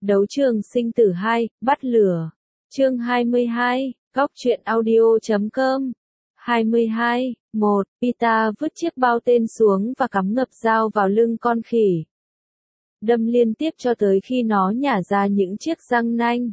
Đấu trường sinh tử 2, bắt lửa. Chương 22, góc truyện audio.com. 22, 1. Pita vứt chiếc bao tên xuống và cắm ngập dao vào lưng con khỉ. Đâm liên tiếp cho tới khi nó nhả ra những chiếc răng nanh.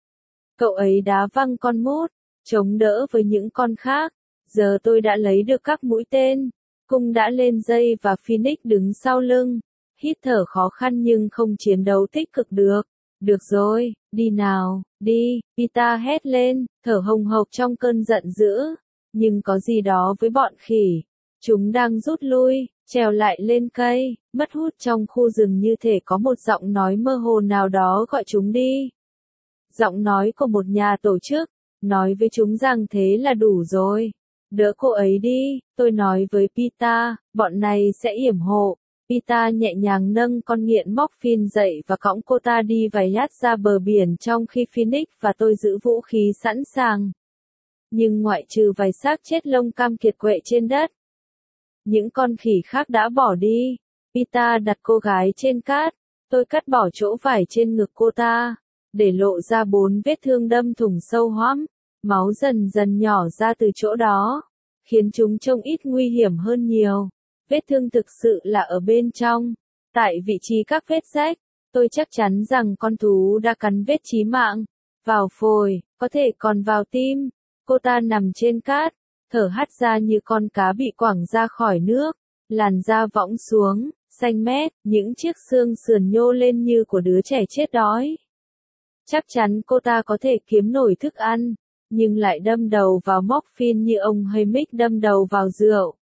Cậu ấy đá văng con mút, chống đỡ với những con khác. Giờ tôi đã lấy được các mũi tên. Cung đã lên dây và Phoenix đứng sau lưng. Hít thở khó khăn nhưng không chiến đấu tích cực được. Được rồi, đi nào, đi, Pita hét lên, thở hồng hộc trong cơn giận dữ. Nhưng có gì đó với bọn khỉ. Chúng đang rút lui, trèo lại lên cây, mất hút trong khu rừng như thể có một giọng nói mơ hồ nào đó gọi chúng đi. Giọng nói của một nhà tổ chức, nói với chúng rằng thế là đủ rồi. Đỡ cô ấy đi, tôi nói với Pita, bọn này sẽ yểm hộ. Pita nhẹ nhàng nâng con nghiện Morphine dậy và cõng cô ta đi vài nhát ra bờ biển trong khi Phoenix và tôi giữ vũ khí sẵn sàng. Nhưng ngoại trừ vài xác chết lông cam kiệt quệ trên đất, những con khỉ khác đã bỏ đi. Pita đặt cô gái trên cát, tôi cắt bỏ chỗ vải trên ngực cô ta, để lộ ra 4 vết thương đâm thủng sâu hoắm, máu dần dần nhỏ ra từ chỗ đó, khiến chúng trông ít nguy hiểm hơn nhiều. Vết thương thực sự là ở bên trong, tại vị trí các vết rách. Tôi chắc chắn rằng con thú đã cắn vết chí mạng, vào phổi, có thể còn vào tim. Cô ta nằm trên cát, thở hắt ra như con cá bị quẳng ra khỏi nước, làn da võng xuống, xanh mét, những chiếc xương sườn nhô lên như của đứa trẻ chết đói. Chắc chắn cô ta có thể kiếm nổi thức ăn, nhưng lại đâm đầu vào morphine như ông Haymick đâm đầu vào rượu.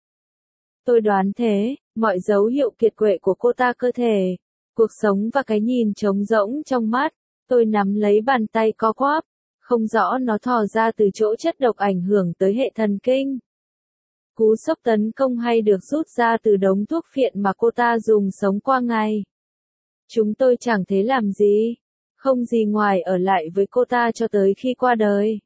Tôi đoán thế, mọi dấu hiệu kiệt quệ của cô ta cơ thể, cuộc sống và cái nhìn trống rỗng trong mắt. Tôi nắm lấy bàn tay co quắp, không rõ nó thò ra từ chỗ chất độc ảnh hưởng tới hệ thần kinh. Cú sốc tấn công hay được rút ra từ đống thuốc phiện mà cô ta dùng sống qua ngày. Chúng tôi chẳng thế làm gì, không gì ngoài ở lại với cô ta cho tới khi qua đời.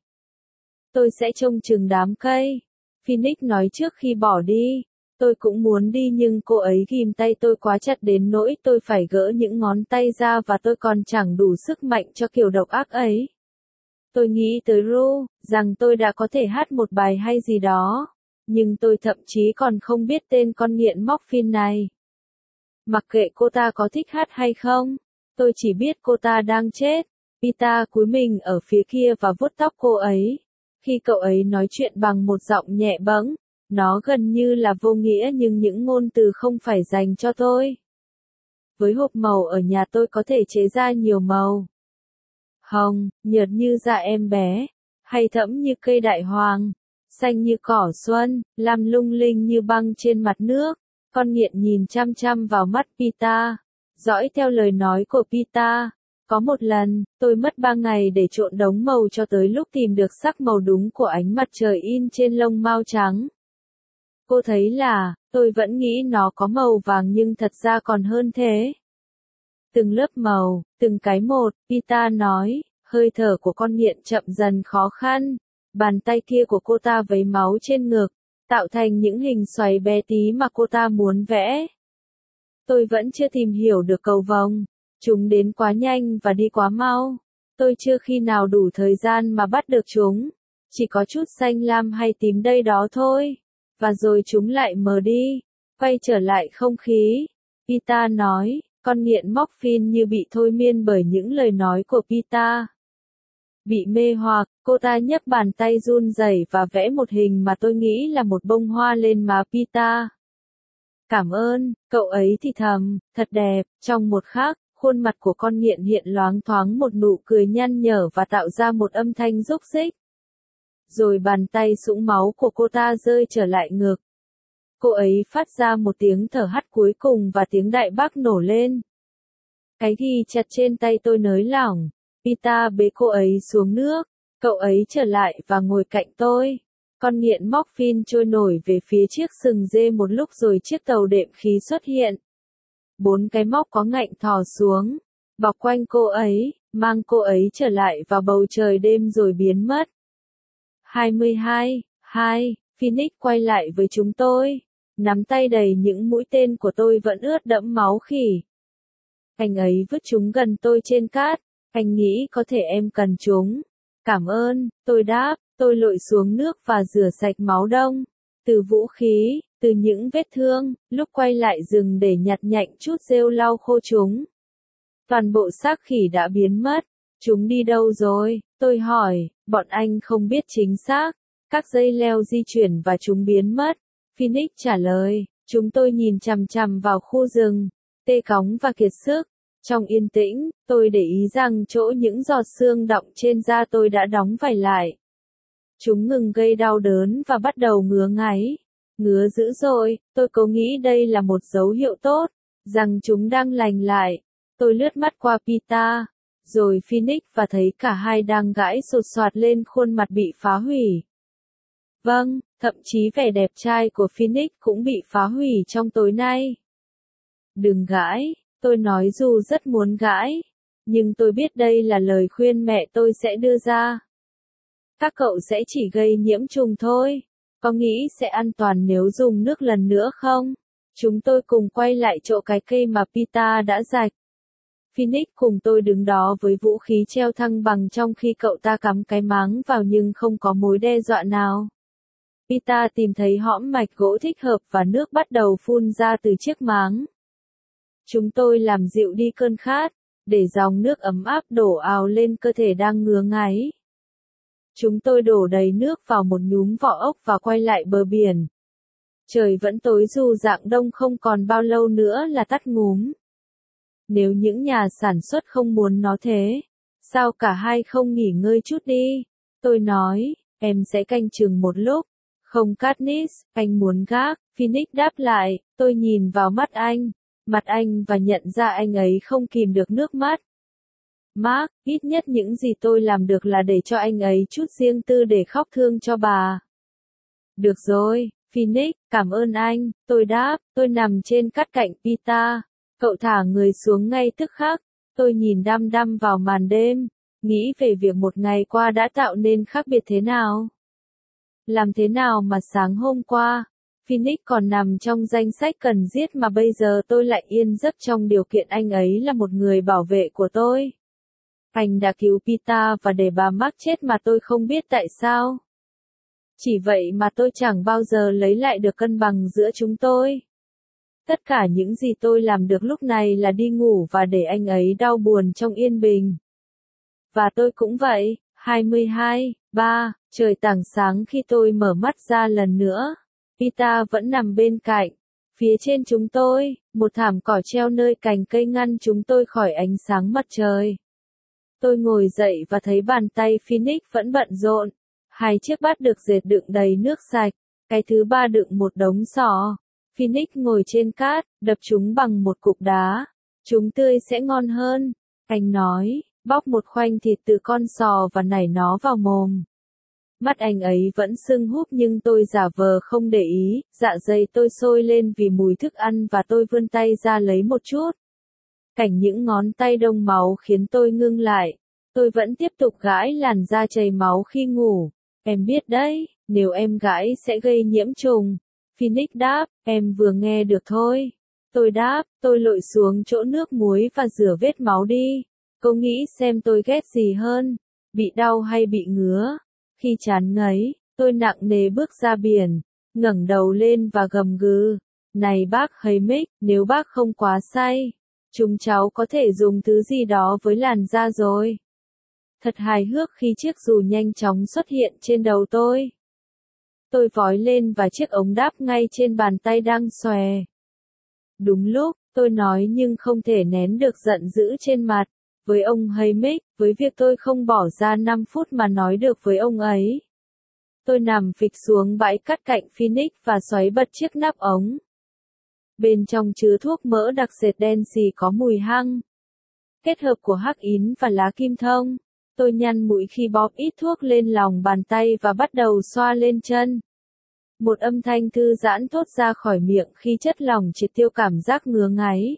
Tôi sẽ trông chừng đám cây, Phoenix nói trước khi bỏ đi. Tôi cũng muốn đi nhưng cô ấy ghim tay tôi quá chặt đến nỗi tôi phải gỡ những ngón tay ra và tôi còn chẳng đủ sức mạnh cho kiểu độc ác ấy. Tôi nghĩ tới Ru, rằng tôi đã có thể hát một bài hay gì đó, nhưng tôi thậm chí còn không biết tên con nghiện morphine này. Mặc kệ cô ta có thích hát hay không, tôi chỉ biết cô ta đang chết. Pita cúi mình ở phía kia và vuốt tóc cô ấy. Khi cậu ấy nói chuyện bằng một giọng nhẹ bẫng, nó gần như là vô nghĩa nhưng những ngôn từ không phải dành cho tôi. Với hộp màu ở nhà tôi có thể chế ra nhiều màu. Hồng, nhợt như da em bé, hay thẫm như cây đại hoàng, xanh như cỏ xuân, lam lung linh như băng trên mặt nước. Con nghiện nhìn chăm chăm vào mắt Pita, dõi theo lời nói của Pita. Có một lần, tôi mất 3 ngày để trộn đống màu cho tới lúc tìm được sắc màu đúng của ánh mặt trời in trên lông mao trắng. Cô thấy là, tôi vẫn nghĩ nó có màu vàng nhưng thật ra còn hơn thế. Từng lớp màu, từng cái một, Pita nói, hơi thở của con nghiện chậm dần khó khăn. Bàn tay kia của cô ta vấy máu trên ngực, tạo thành những hình xoáy bé tí mà cô ta muốn vẽ. Tôi vẫn chưa tìm hiểu được cầu vồng. Chúng đến quá nhanh và đi quá mau. Tôi chưa khi nào đủ thời gian mà bắt được chúng. Chỉ có chút xanh lam hay tím đây đó thôi. Và rồi chúng lại mờ đi, quay trở lại không khí. Pita nói, con nghiện morphine như bị thôi miên bởi những lời nói của Pita. Bị mê hoặc, cô ta nhấc bàn tay run rẩy và vẽ một hình mà tôi nghĩ là một bông hoa lên má Pita. Cảm ơn, cậu ấy thì thầm, thật đẹp. Trong một khắc, khuôn mặt của con nghiện hiện loáng thoáng một nụ cười nhăn nhở và tạo ra một âm thanh rúc rích. Rồi bàn tay sũng máu của cô ta rơi trở lại ngực. Cô ấy phát ra một tiếng thở hắt cuối cùng và tiếng đại bác nổ lên. Cái ghi chặt trên tay tôi nới lỏng. Pita bế cô ấy xuống nước. Cậu ấy trở lại và ngồi cạnh tôi. Con nghiện morphine trôi nổi về phía chiếc sừng dê một lúc rồi chiếc tàu đệm khí xuất hiện. 4 cái móc có ngạnh thò xuống, bọc quanh cô ấy, mang cô ấy trở lại vào bầu trời đêm rồi biến mất. 22, 2, Phoenix quay lại với chúng tôi. Nắm tay đầy những mũi tên của tôi vẫn ướt đẫm máu khỉ. Anh ấy vứt chúng gần tôi trên cát, Anh nghĩ có thể em cần chúng. Cảm ơn, tôi đáp, tôi lội xuống nước và rửa sạch máu đông. Từ vũ khí, từ những vết thương, lúc quay lại rừng để nhặt nhạnh chút rêu lau khô chúng. Toàn bộ xác khỉ đã biến mất. Chúng đi đâu rồi? Tôi hỏi, bọn anh không biết chính xác. Các dây leo di chuyển và chúng biến mất. Phoenix trả lời, chúng tôi nhìn chằm chằm vào khu rừng, tê cóng và kiệt sức. Trong yên tĩnh, tôi để ý rằng chỗ những giọt xương đọng trên da tôi đã đóng vảy lại. Chúng ngừng gây đau đớn và bắt đầu ngứa ngáy. Ngứa dữ dội, tôi cố nghĩ đây là một dấu hiệu tốt, rằng chúng đang lành lại. Tôi lướt mắt qua Pita, rồi Phoenix và thấy cả hai đang gãi sột soạt lên khuôn mặt bị phá hủy. Vâng, thậm chí vẻ đẹp trai của Phoenix cũng bị phá hủy trong tối nay. Đừng gãi, tôi nói dù rất muốn gãi, nhưng tôi biết đây là lời khuyên mẹ tôi sẽ đưa ra. Các cậu sẽ chỉ gây nhiễm trùng thôi. Có nghĩ sẽ an toàn nếu dùng nước lần nữa không? Chúng tôi cùng quay lại chỗ cái cây mà Pita đã rạch. Phoenix cùng tôi đứng đó với vũ khí treo thăng bằng trong khi cậu ta cắm cái máng vào nhưng không có mối đe dọa nào. Pita tìm thấy hõm mạch gỗ thích hợp và nước bắt đầu phun ra từ chiếc máng. Chúng tôi làm dịu đi cơn khát, để dòng nước ấm áp đổ ào lên cơ thể đang ngứa ngáy. Chúng tôi đổ đầy nước vào một nhúm vỏ ốc và quay lại bờ biển. Trời vẫn tối dù dạng đông không còn bao lâu nữa là tắt ngúm. Nếu những nhà sản xuất không muốn nó thế, sao cả hai không nghỉ ngơi chút đi? Tôi nói, em sẽ canh chừng một lúc. Không Katniss, anh muốn gác. Phoenix đáp lại, tôi nhìn vào mặt anh và nhận ra anh ấy không kìm được nước mắt. Mark, ít nhất những gì tôi làm được là để cho anh ấy chút riêng tư để khóc thương cho bà. Được rồi, Phoenix, cảm ơn anh, tôi đáp, tôi nằm trên cát cạnh Pita. Cậu thả người xuống ngay tức khắc. Tôi nhìn đăm đăm vào màn đêm, nghĩ về việc một ngày qua đã tạo nên khác biệt thế nào. Làm thế nào mà sáng hôm qua, Phoenix còn nằm trong danh sách cần giết mà bây giờ tôi lại yên giấc trong điều kiện anh ấy là một người bảo vệ của tôi. Anh đã cứu Pita và để bà Mark chết mà tôi không biết tại sao. Chỉ vậy mà tôi chẳng bao giờ lấy lại được cân bằng giữa chúng tôi. Tất cả những gì tôi làm được lúc này là đi ngủ và để anh ấy đau buồn trong yên bình. Và tôi cũng vậy. 22:3, trời tảng sáng khi tôi mở mắt ra lần nữa. Pita vẫn nằm bên cạnh. Phía trên chúng tôi, một thảm cỏ treo nơi cành cây ngăn chúng tôi khỏi ánh sáng mặt trời. Tôi ngồi dậy và thấy bàn tay Phoenix vẫn bận rộn. 2 chiếc bát được dệt đựng đầy nước sạch. Cái thứ 3 đựng một đống sò. Phoenix ngồi trên cát, đập chúng bằng một cục đá. Chúng tươi sẽ ngon hơn. Anh nói, bóc một khoanh thịt từ con sò và nảy nó vào mồm. Mắt anh ấy vẫn sưng húp nhưng tôi giả vờ không để ý, dạ dày tôi sôi lên vì mùi thức ăn và tôi vươn tay ra lấy một chút. Cảnh những ngón tay đông máu khiến tôi ngưng lại. Tôi vẫn tiếp tục gãi làn da chảy máu khi ngủ. Em biết đấy, nếu em gãi sẽ gây nhiễm trùng. Phoenix đáp, em vừa nghe được thôi. Tôi đáp, tôi lội xuống chỗ nước muối và rửa vết máu đi. Cô nghĩ xem tôi ghét gì hơn, bị đau hay bị ngứa. Khi chán ngấy, tôi nặng nề bước ra biển, ngẩng đầu lên và gầm gừ. Này bác Haymitch, nếu bác không quá say, chúng cháu có thể dùng thứ gì đó với làn da rồi. Thật hài hước khi chiếc dù nhanh chóng xuất hiện trên đầu tôi. Tôi vói lên và chiếc ống đáp ngay trên bàn tay đang xòe. Đúng lúc, tôi nói nhưng không thể nén được giận dữ trên mặt. Với ông Haymitch, với việc tôi không bỏ ra 5 phút mà nói được với ông ấy. Tôi nằm phịch xuống bãi cát cạnh Phoenix và xoáy bật chiếc nắp ống. Bên trong chứa thuốc mỡ đặc sệt đen xì có mùi hăng. Kết hợp của hắc ín và lá kim thông. Tôi nhăn mũi khi bóp ít thuốc lên lòng bàn tay và bắt đầu xoa lên chân. Một âm thanh thư giãn thốt ra khỏi miệng khi chất lỏng triệt tiêu cảm giác ngứa ngáy.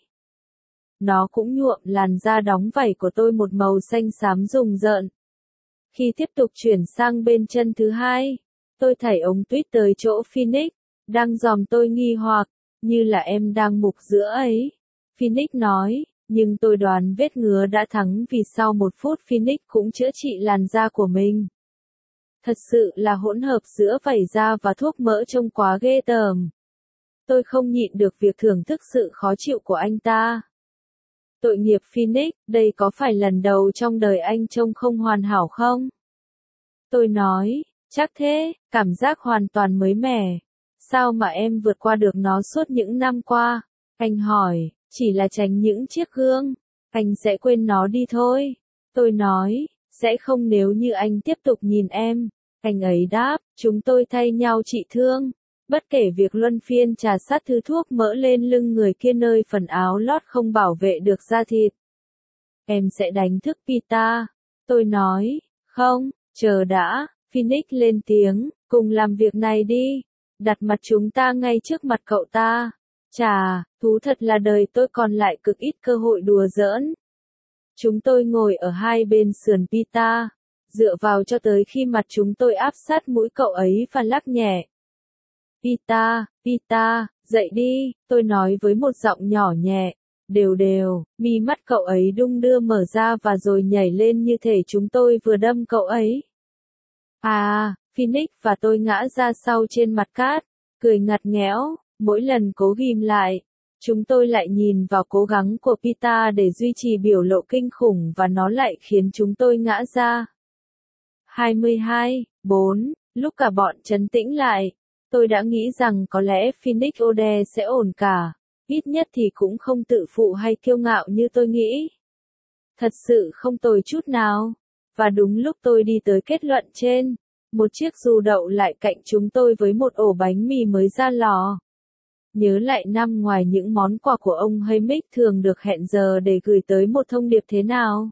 Nó cũng nhuộm làn da đóng vảy của tôi một màu xanh xám rùng rợn. Khi tiếp tục chuyển sang bên chân thứ hai, tôi thảy ống tuyết tới chỗ Phoenix, đang dòm tôi nghi hoặc, như là em đang mục giữa ấy. Phoenix nói, Nhưng tôi đoán vết ngứa đã thắng vì sau 1 phút Phoenix cũng chữa trị làn da của mình. Thật sự là hỗn hợp giữa vẩy da và thuốc mỡ trông quá ghê tởm. Tôi không nhịn được việc thưởng thức sự khó chịu của anh ta. Tội nghiệp Phoenix, đây có phải lần đầu trong đời anh trông không hoàn hảo không? Tôi nói, chắc thế, cảm giác hoàn toàn mới mẻ. Sao mà em vượt qua được nó suốt những năm qua? Anh hỏi, chỉ là tránh những chiếc gương. Anh sẽ quên nó đi thôi. Tôi nói, sẽ không nếu như anh tiếp tục nhìn em. Anh ấy đáp, chúng tôi thay nhau trị thương. Bất kể việc luân phiên trà sát thứ thuốc mỡ lên lưng người kia nơi phần áo lót không bảo vệ được da thịt. Em sẽ đánh thức Pita. Tôi nói, không, chờ đã, Phoenix lên tiếng, cùng làm việc này đi. Đặt mặt chúng ta ngay trước mặt cậu ta. Chà, thú thật là đời tôi còn lại cực ít cơ hội đùa giỡn. Chúng tôi ngồi ở hai bên sườn Pita, dựa vào cho tới khi mặt chúng tôi áp sát mũi cậu ấy và lắc nhẹ. Pita, Pita, dậy đi, tôi nói với một giọng nhỏ nhẹ, đều đều, mi mắt cậu ấy đung đưa mở ra và rồi nhảy lên như thể chúng tôi vừa đâm cậu ấy. À, Phoenix và tôi ngã ra sau trên mặt cát, cười ngặt nghẽo, mỗi lần cố ghim lại. Chúng tôi lại nhìn vào cố gắng của Pita để duy trì biểu lộ kinh khủng và nó lại khiến chúng tôi ngã ra. 22:4, lúc cả bọn trấn tĩnh lại, tôi đã nghĩ rằng có lẽ Phoenix Ode sẽ ổn cả, ít nhất thì cũng không tự phụ hay kiêu ngạo như tôi nghĩ. Thật sự không tồi chút nào. Và đúng lúc tôi đi tới kết luận trên, một chiếc dù đậu lại cạnh chúng tôi với một ổ bánh mì mới ra lò. Nhớ lại năm ngoài những món quà của ông Haymick thường được hẹn giờ để gửi tới một thông điệp thế nào.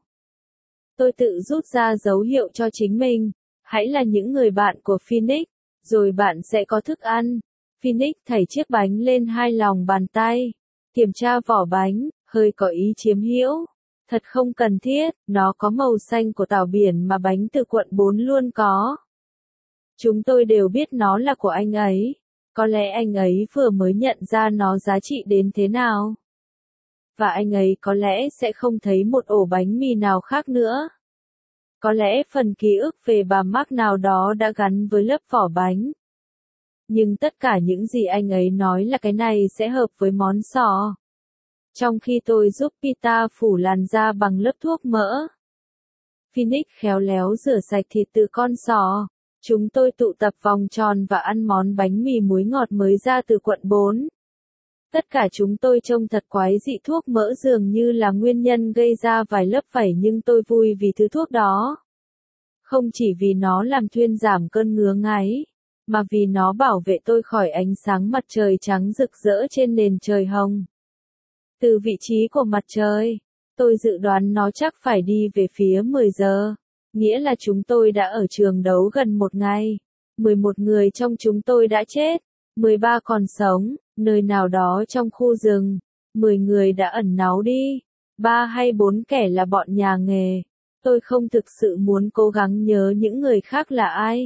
Tôi tự rút ra dấu hiệu cho chính mình, hãy là những người bạn của Phoenix, rồi bạn sẽ có thức ăn. Phoenix thảy chiếc bánh lên hai lòng bàn tay, kiểm tra vỏ bánh, hơi có ý chiếm hữu. Thật không cần thiết, nó có màu xanh của tảo biển mà bánh từ quận 4 luôn có. Chúng tôi đều biết nó là của anh ấy. Có lẽ anh ấy vừa mới nhận ra nó giá trị đến thế nào. Và anh ấy có lẽ sẽ không thấy một ổ bánh mì nào khác nữa. Có lẽ phần ký ức về bà Mark nào đó đã gắn với lớp vỏ bánh. Nhưng tất cả những gì anh ấy nói là cái này sẽ hợp với món sò. Trong khi tôi giúp Pita phủ làn da bằng lớp thuốc mỡ. Phoenix khéo léo rửa sạch thịt từ con sò. Chúng tôi tụ tập vòng tròn và ăn món bánh mì muối ngọt mới ra từ quận 4. Tất cả chúng tôi trông thật quái dị, thuốc mỡ dường như là nguyên nhân gây ra vài lớp vảy, nhưng tôi vui vì thứ thuốc đó. Không chỉ vì nó làm thuyên giảm cơn ngứa ngáy, mà vì nó bảo vệ tôi khỏi ánh sáng mặt trời trắng rực rỡ trên nền trời hồng. Từ vị trí của mặt trời, tôi dự đoán nó chắc phải đi về phía 10 giờ. Nghĩa là chúng tôi đã ở trường đấu gần một ngày. 11 người trong chúng tôi đã chết, 13 còn sống, nơi nào đó trong khu rừng. 10 người đã ẩn náu đi, 3 hay 4 kẻ là bọn nhà nghề. Tôi không thực sự muốn cố gắng nhớ những người khác là ai.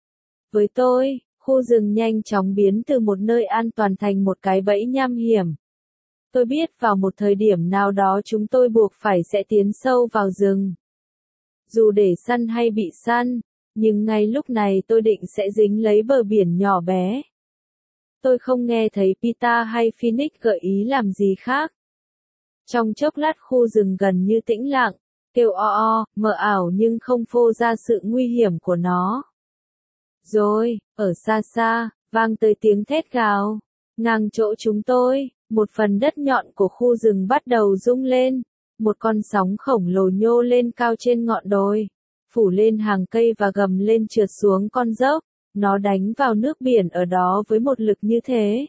Với tôi, khu rừng nhanh chóng biến từ một nơi an toàn thành một cái bẫy nham hiểm. Tôi biết vào một thời điểm nào đó chúng tôi buộc phải sẽ tiến sâu vào rừng. Dù để săn hay bị săn, nhưng ngay lúc này tôi định sẽ dính lấy bờ biển nhỏ bé. Tôi không nghe thấy Pita hay Phoenix gợi ý làm gì khác. Trong chốc lát khu rừng gần như tĩnh lặng, kêu o, mờ ảo nhưng không phô ra sự nguy hiểm của nó. Rồi, ở xa xa, vang tới tiếng thét gào. Ngang chỗ chúng tôi, một phần đất nhọn của khu rừng bắt đầu rung lên. Một con sóng khổng lồ nhô lên cao trên ngọn đồi, phủ lên hàng cây và gầm lên trượt xuống con dốc. Nó đánh vào nước biển ở đó với một lực như thế.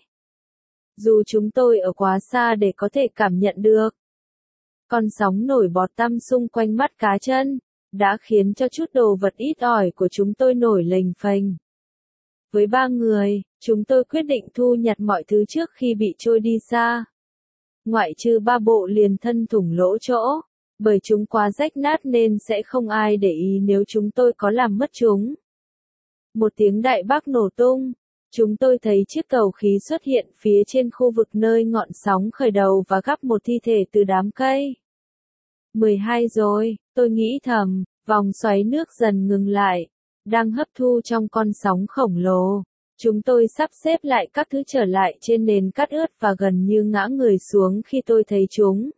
Dù chúng tôi ở quá xa để có thể cảm nhận được. Con sóng nổi bọt tăm xung quanh mắt cá chân, đã khiến cho chút đồ vật ít ỏi của chúng tôi nổi lềnh phềnh. Với 3 người, chúng tôi quyết định thu nhặt mọi thứ trước khi bị trôi đi xa. Ngoại trừ 3 bộ liền thân thủng lỗ chỗ, bởi chúng quá rách nát nên sẽ không ai để ý nếu chúng tôi có làm mất chúng. Một tiếng đại bác nổ tung, chúng tôi thấy chiếc cầu khí xuất hiện phía trên khu vực nơi ngọn sóng khởi đầu và gắp một thi thể từ đám cây. 12 rồi, tôi nghĩ thầm, vòng xoáy nước dần ngừng lại, đang hấp thu trong con sóng khổng lồ. Chúng tôi sắp xếp lại các thứ trở lại trên nền cát ướt và gần như ngã người xuống khi tôi thấy chúng.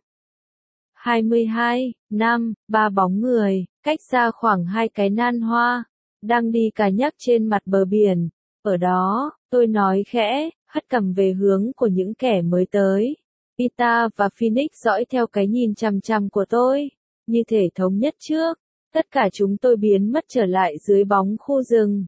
22, 5, ba bóng người, cách xa khoảng 2 cái nan hoa, đang đi cà nhắc trên mặt bờ biển. Ở đó, tôi nói khẽ, hất cằm về hướng của những kẻ mới tới. Peter và Phoenix dõi theo cái nhìn chằm chằm của tôi, như thể thống nhất trước. Tất cả chúng tôi biến mất trở lại dưới bóng khu rừng.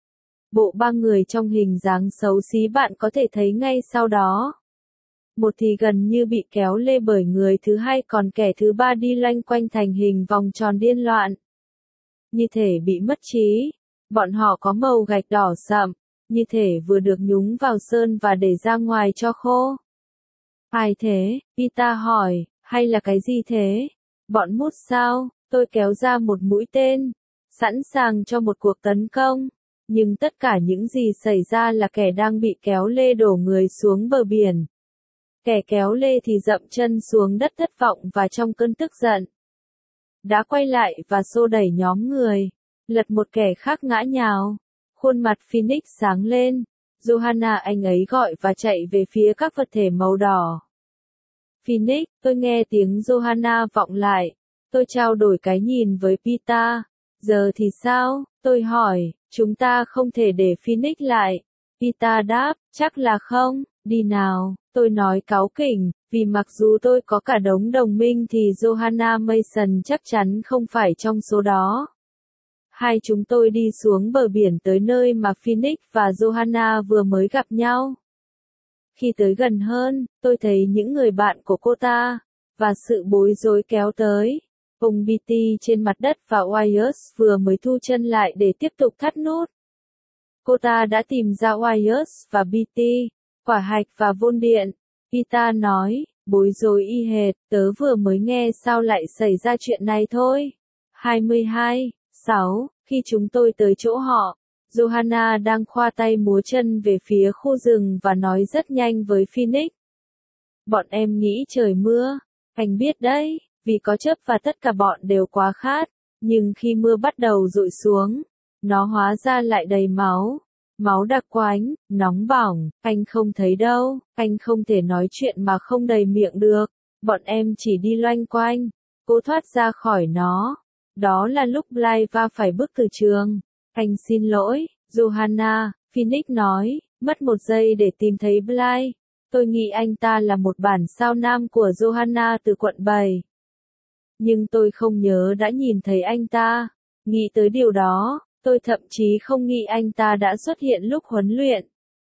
Bộ ba người trong hình dáng xấu xí bạn có thể thấy ngay sau đó. Một thì gần như bị kéo lê bởi người thứ hai, còn kẻ thứ ba đi loanh quanh thành hình vòng tròn điên loạn. Như thể bị mất trí. Bọn họ có màu gạch đỏ sậm, như thể vừa được nhúng vào sơn và để ra ngoài cho khô. Ai thế? Peter hỏi, hay là cái gì thế? Bọn mút sao? Tôi kéo ra một mũi tên, sẵn sàng cho một cuộc tấn công. Nhưng tất cả những gì xảy ra là kẻ đang bị kéo lê đổ người xuống bờ biển. Kẻ kéo lê thì dậm chân xuống đất thất vọng và trong cơn tức giận đã quay lại và xô đẩy nhóm người, lật một kẻ khác ngã nhào. Khuôn mặt Phoenix sáng lên. Johanna, anh ấy gọi và chạy về phía các vật thể màu đỏ. Phoenix, tôi nghe tiếng Johanna vọng lại. Tôi trao đổi cái nhìn với Peter. Giờ thì sao? Tôi hỏi, chúng ta không thể để Phoenix lại. Peter đáp, chắc là không, đi nào. Tôi nói cáu kỉnh, vì mặc dù tôi có cả đống đồng minh thì Johanna Mason chắc chắn không phải trong số đó. Hai chúng tôi đi xuống bờ biển tới nơi mà Phoenix và Johanna vừa mới gặp nhau. Khi tới gần hơn, tôi thấy những người bạn của cô ta, và sự bối rối kéo tới. Ông Beatty trên mặt đất và Wyatt vừa mới thu chân lại để tiếp tục thắt nút. Cô ta đã tìm ra Wyatt và Beatty, quả hạch và vôn điện. Peter nói, bối rối y hệt, tớ vừa mới nghe sao lại xảy ra chuyện này thôi. 22, 6, khi chúng tôi tới chỗ họ, Johanna đang khoa tay múa chân về phía khu rừng và nói rất nhanh với Phoenix. Bọn em nghĩ trời mưa, anh biết đấy, vì có chớp và tất cả bọn đều quá khát, nhưng khi mưa bắt đầu dội xuống, nó hóa ra lại đầy máu. Máu đặc quánh, nóng bỏng, anh không thấy đâu, anh không thể nói chuyện mà không đầy miệng được, bọn em chỉ đi loanh quanh. Cô thoát ra khỏi nó. Đó là lúc Blyva phải bước từ trường. Anh xin lỗi, Johanna, Phoenix nói, mất một giây để tìm thấy Bly. Tôi nghĩ anh ta là một bản sao nam của Johanna từ quận 7. Nhưng tôi không nhớ đã nhìn thấy anh ta. Nghĩ tới điều đó, tôi thậm chí không nghĩ anh ta đã xuất hiện lúc huấn luyện.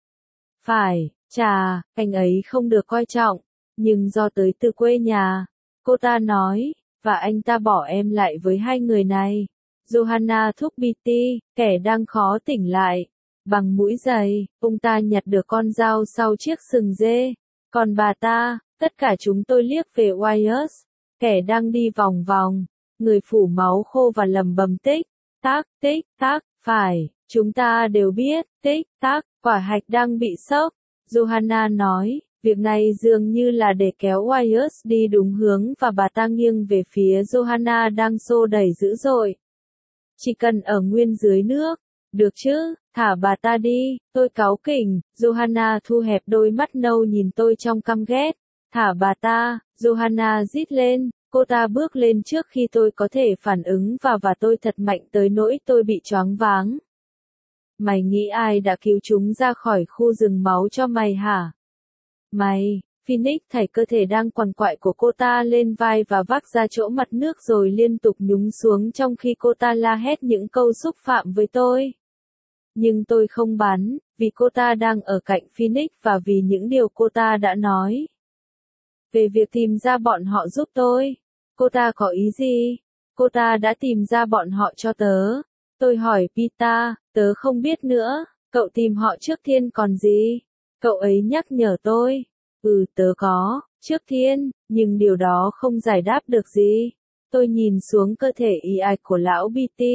Phải, chà, anh ấy không được coi trọng, nhưng do tới từ quê nhà, cô ta nói, và anh ta bỏ em lại với hai người này. Johanna thúc Beatty, kẻ đang khó tỉnh lại. Bằng mũi giày, ông ta nhặt được con dao sau chiếc sừng dê. Còn bà ta, tất cả chúng tôi liếc về Wyatt, kẻ đang đi vòng vòng, người phủ máu khô và lầm bầm tích tác, phải, chúng ta đều biết, tích tác, quả hạch đang bị sốc. Johanna nói, việc này dường như là để kéo Wyatt đi đúng hướng và bà ta nghiêng về phía Johanna đang xô đẩy dữ dội. Chỉ cần ở nguyên dưới nước, được chứ, thả bà ta đi, tôi cáu kỉnh. Johanna thu hẹp đôi mắt nâu nhìn tôi trong căm ghét. Thả bà ta, Johanna rít lên. Cô ta bước lên trước khi tôi có thể phản ứng và tôi thật mạnh tới nỗi tôi bị choáng váng. Mày nghĩ ai đã cứu chúng ra khỏi khu rừng máu cho mày hả? Mày, Phoenix thảy cơ thể đang quằn quại của cô ta lên vai và vác ra chỗ mặt nước rồi liên tục nhúng xuống trong khi cô ta la hét những câu xúc phạm với tôi. Nhưng tôi không bắn, vì cô ta đang ở cạnh Phoenix và vì những điều cô ta đã nói. Về việc tìm ra bọn họ giúp tôi. Cô ta có ý gì? Cô ta đã tìm ra bọn họ cho tớ. Tôi hỏi Peter, tớ không biết nữa, cậu tìm họ trước tiên còn gì? Cậu ấy nhắc nhở tôi. Tớ có, trước tiên, nhưng điều đó không giải đáp được gì. Tôi nhìn xuống cơ thể y ạch của lão Beatty.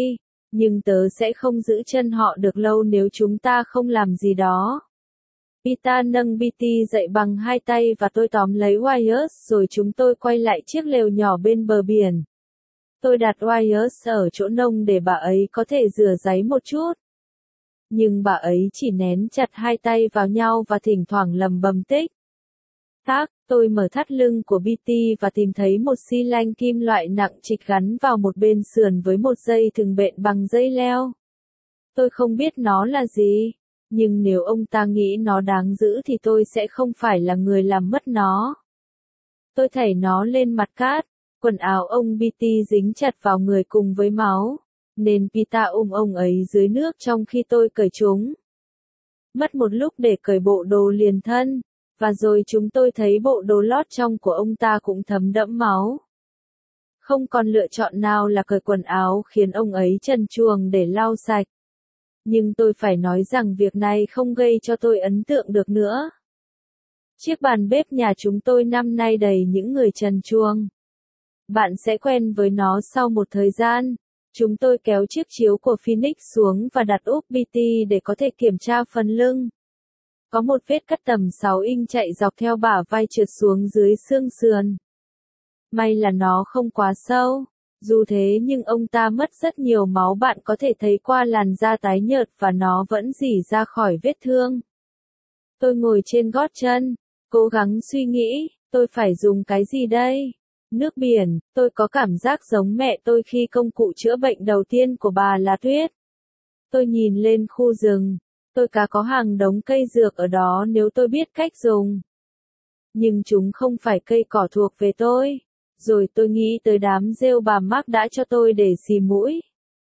Nhưng tớ sẽ không giữ chân họ được lâu nếu chúng ta không làm gì đó. Peter nâng Bitty dậy bằng hai tay và tôi tóm lấy Wyatt rồi chúng tôi quay lại chiếc lều nhỏ bên bờ biển. Tôi đặt Wyatt ở chỗ nông để bà ấy có thể rửa ráy một chút. Nhưng bà ấy chỉ nén chặt hai tay vào nhau và thỉnh thoảng lầm bầm tích. Tác, tôi mở thắt lưng của Bitty và tìm thấy một xi lanh kim loại nặng trịch gắn vào một bên sườn với một dây thừng bện bằng dây leo. Tôi không biết nó là gì, nhưng nếu ông ta nghĩ nó đáng giữ thì tôi sẽ không phải là người làm mất nó. Tôi thảy nó lên mặt cát, quần áo ông Bitty dính chặt vào người cùng với máu, nên Peter ôm ông ấy dưới nước trong khi tôi cởi chúng. Mất một lúc để cởi bộ đồ liền thân, và rồi chúng tôi thấy bộ đồ lót trong của ông ta cũng thấm đẫm máu. Không còn lựa chọn nào là cởi quần áo khiến ông ấy trần truồng để lau sạch. Nhưng tôi phải nói rằng việc này không gây cho tôi ấn tượng được nữa. Chiếc bàn bếp nhà chúng tôi năm nay đầy những người trần truồng. Bạn sẽ quen với nó sau một thời gian. Chúng tôi kéo chiếc chiếu của Phoenix xuống và đặt úp Bitty để có thể kiểm tra phần lưng. Có một vết cắt tầm 6 inch chạy dọc theo bả vai trượt xuống dưới xương sườn. May là nó không quá sâu. Dù thế nhưng ông ta mất rất nhiều máu, bạn có thể thấy qua làn da tái nhợt và nó vẫn rỉ ra khỏi vết thương. Tôi ngồi trên gót chân, cố gắng suy nghĩ, tôi phải dùng cái gì đây? Nước biển, tôi có cảm giác giống mẹ tôi khi công cụ chữa bệnh đầu tiên của bà là tuyết. Tôi nhìn lên khu rừng, tôi có hàng đống cây dược ở đó nếu tôi biết cách dùng. Nhưng chúng không phải cây cỏ thuộc về tôi. Rồi tôi nghĩ tới đám rêu bà Mark đã cho tôi để xì mũi.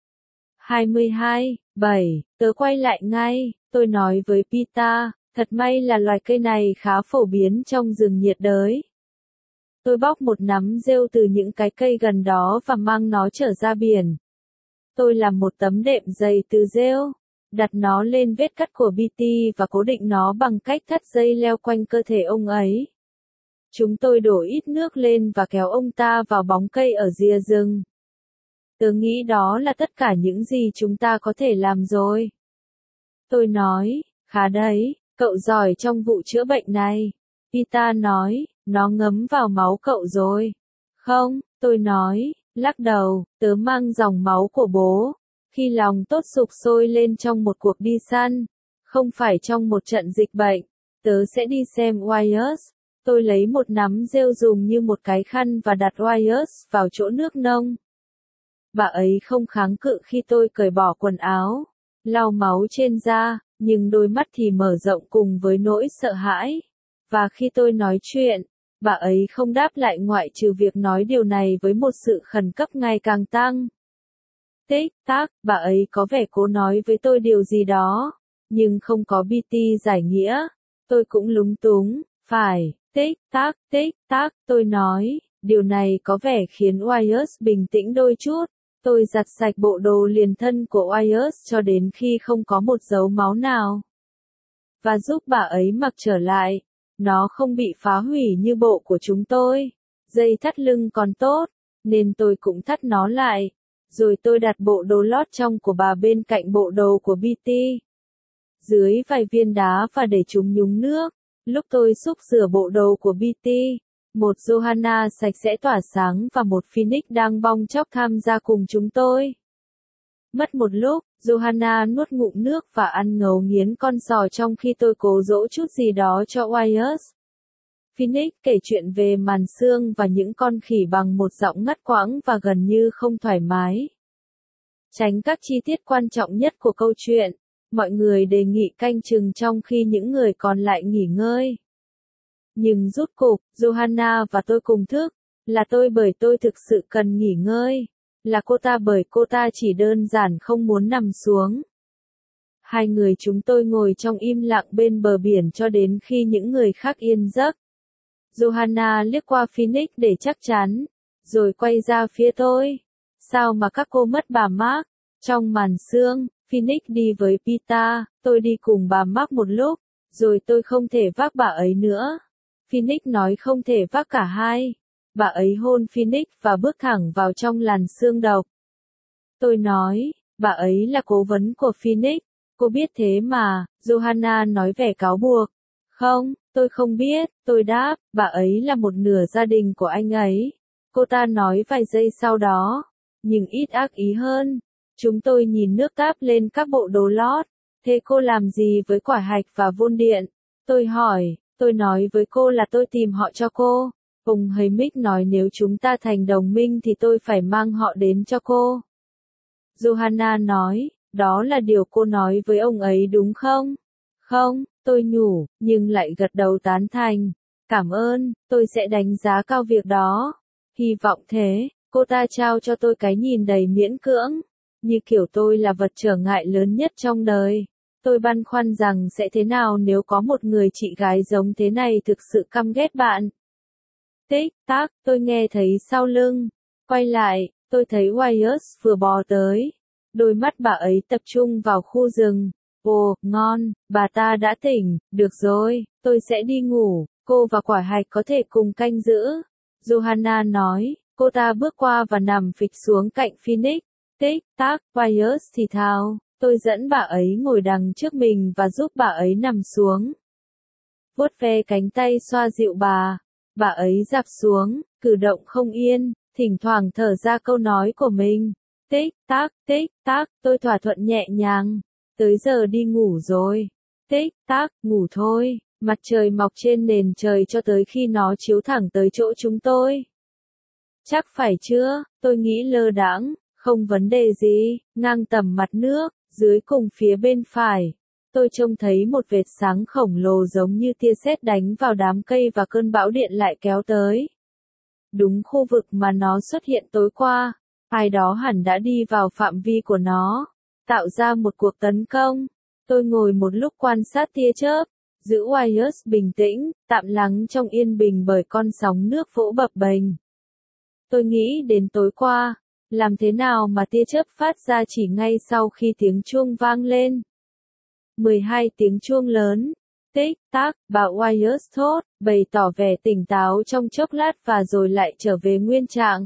22/7, tớ quay lại ngay, tôi nói với Peter, thật may là loài cây này khá phổ biến trong rừng nhiệt đới. Tôi bóc một nắm rêu từ những cái cây gần đó và mang nó trở ra biển. Tôi làm một tấm đệm dày từ rêu, đặt nó lên vết cắt của Bitty và cố định nó bằng cách thắt dây leo quanh cơ thể ông ấy. Chúng tôi đổ ít nước lên và kéo ông ta vào bóng cây ở rìa rừng. Tớ nghĩ đó là tất cả những gì chúng ta có thể làm rồi. Tôi nói, khá đấy, cậu giỏi trong vụ chữa bệnh này. Peter nói, nó ngấm vào máu cậu rồi. Không, tôi nói, lắc đầu, tớ mang dòng máu của bố. Khi lòng tốt sục sôi lên trong một cuộc đi săn, không phải trong một trận dịch bệnh, tớ sẽ đi xem Wyatt. Tôi lấy một nắm rêu dùng như một cái khăn và đặt Wyatt vào chỗ nước nông. Bà ấy không kháng cự khi tôi cởi bỏ quần áo, lau máu trên da, nhưng đôi mắt thì mở rộng cùng với nỗi sợ hãi. Và khi tôi nói chuyện, bà ấy không đáp lại ngoại trừ việc nói điều này với một sự khẩn cấp ngày càng tăng. Tích tắc, bà ấy có vẻ cố nói với tôi điều gì đó, nhưng không có Bitty giải nghĩa. Tôi cũng lúng túng, phải. Tích tắc, tôi nói, điều này có vẻ khiến Wyatt bình tĩnh đôi chút. Tôi giặt sạch bộ đồ liền thân của Wyatt cho đến khi không có một dấu máu nào. Và giúp bà ấy mặc trở lại. Nó không bị phá hủy như bộ của chúng tôi. Dây thắt lưng còn tốt, nên tôi cũng thắt nó lại. Rồi tôi đặt bộ đồ lót trong của bà bên cạnh bộ đồ của Bitty. Dưới vài viên đá và để chúng nhúng nước. Lúc tôi xúc rửa bộ đồ của Bitty, một Johanna sạch sẽ tỏa sáng và một Phoenix đang bong chóc tham gia cùng chúng tôi. Mất một lúc, Johanna nuốt ngụm nước và ăn ngấu nghiến con sò trong khi tôi cố dỗ chút gì đó cho Wyatt. Phoenix kể chuyện về màn sương và những con khỉ bằng một giọng ngắt quãng và gần như không thoải mái. Tránh các chi tiết quan trọng nhất của câu chuyện. Mọi người đề nghị canh chừng trong khi những người còn lại nghỉ ngơi. Nhưng rút cục, Johanna và tôi cùng thức. Là tôi bởi tôi thực sự cần nghỉ ngơi. Là cô ta bởi cô ta chỉ đơn giản không muốn nằm xuống. Hai người chúng tôi ngồi trong im lặng bên bờ biển cho đến khi những người khác yên giấc. Johanna liếc qua Phoenix để chắc chắn, rồi quay ra phía tôi. Sao mà các cô mất bà Mark? Trong màn sương, Phoenix đi với Peter, tôi đi cùng bà Mark một lúc, rồi tôi không thể vác bà ấy nữa. Phoenix nói không thể vác cả hai. Bà ấy hôn Phoenix và bước thẳng vào trong làn sương độc. Tôi nói, bà ấy là cố vấn của Phoenix, cô biết thế mà, Johanna nói vẻ cáo buộc. Không, tôi không biết, tôi đáp, bà ấy là một nửa gia đình của anh ấy. Cô ta nói vài giây sau đó, nhưng ít ác ý hơn. Chúng tôi nhìn nước táp lên các bộ đồ lót. Thế cô làm gì với quả hạch và vôn điện? Tôi hỏi, tôi nói với cô là tôi tìm họ cho cô. Ông Hamick nói nếu chúng ta thành đồng minh thì tôi phải mang họ đến cho cô. Johanna nói, đó là điều cô nói với ông ấy đúng không? Không, tôi nhủ, nhưng lại gật đầu tán thành. Cảm ơn, tôi sẽ đánh giá cao việc đó. Hy vọng thế, cô ta trao cho tôi cái nhìn đầy miễn cưỡng. Như kiểu tôi là vật trở ngại lớn nhất trong đời. Tôi băn khoăn rằng sẽ thế nào nếu có một người chị gái giống thế này thực sự căm ghét bạn. Tích tắc, tôi nghe thấy sau lưng. Quay lại, tôi thấy Wyatt vừa bò tới. Đôi mắt bà ấy tập trung vào khu rừng. Ồ, ngon, bà ta đã tỉnh, được rồi, tôi sẽ đi ngủ, cô và quả hạch có thể cùng canh giữ. Johanna nói, cô ta bước qua và nằm phịch xuống cạnh Phoenix. Tích tắc, Wyatt thì thào, tôi dẫn bà ấy ngồi đằng trước mình và giúp bà ấy nằm xuống. Vuốt ve cánh tay xoa dịu bà ấy dạp xuống, cử động không yên, thỉnh thoảng thở ra câu nói của mình. Tích tắc, tôi thỏa thuận nhẹ nhàng. Tới giờ đi ngủ rồi. Tích tắc, ngủ thôi. Mặt trời mọc trên nền trời cho tới khi nó chiếu thẳng tới chỗ chúng tôi. Chắc phải chưa, tôi nghĩ lơ đãng, không vấn đề gì, ngang tầm mặt nước, dưới cùng phía bên phải. Tôi trông thấy một vệt sáng khổng lồ giống như tia sét đánh vào đám cây và cơn bão điện lại kéo tới. Đúng khu vực mà nó xuất hiện tối qua, ai đó hẳn đã đi vào phạm vi của nó, tạo ra một cuộc tấn công. Tôi ngồi một lúc quan sát tia chớp, giữ Wyatt bình tĩnh, tạm lắng trong yên bình bởi con sóng nước vỗ bập bềnh. Tôi nghĩ đến tối qua, làm thế nào mà tia chớp phát ra chỉ ngay sau khi tiếng chuông vang lên. 12 tiếng chuông lớn. Tích tắc, bà Wyatt thốt, bày tỏ vẻ tỉnh táo trong chốc lát và rồi lại trở về nguyên trạng.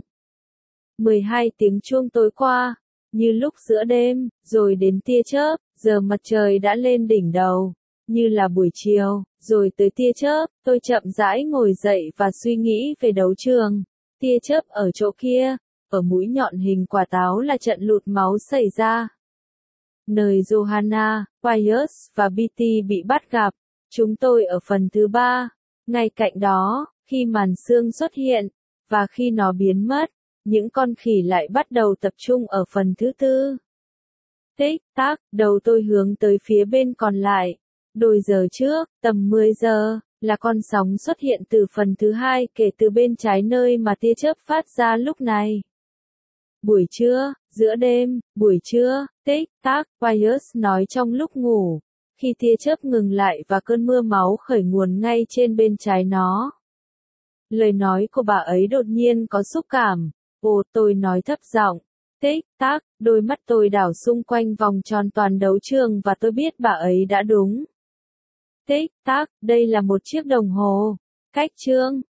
12 tiếng chuông tối qua, như lúc giữa đêm, rồi đến tia chớp, giờ mặt trời đã lên đỉnh đầu, như là buổi chiều, rồi tới tia chớp, tôi chậm rãi ngồi dậy và suy nghĩ về đấu trường. Tia chớp ở chỗ kia, ở mũi nhọn hình quả táo là trận lụt máu xảy ra. Nơi Johanna, Wyatt và Beatty bị bắt gặp, chúng tôi ở phần thứ 3. Ngay cạnh đó, khi màn sương xuất hiện, và khi nó biến mất, những con khỉ lại bắt đầu tập trung ở phần thứ 4. Tích tắc, đầu tôi hướng tới phía bên còn lại. Đôi giờ trước, tầm 10 giờ, là con sóng xuất hiện từ phần thứ 2 kể từ bên trái nơi mà tia chớp phát ra lúc này. Buổi trưa, giữa đêm, buổi trưa, tích tắc, Wyatt nói trong lúc ngủ, khi tia chớp ngừng lại và cơn mưa máu khởi nguồn ngay trên bên trái nó. Lời nói của bà ấy đột nhiên có xúc cảm. Ồ, tôi nói thấp giọng. Tích tắc, đôi mắt tôi đảo xung quanh vòng tròn toàn đấu trường và tôi biết bà ấy đã đúng. Tích tắc, đây là một chiếc đồng hồ. Cách chương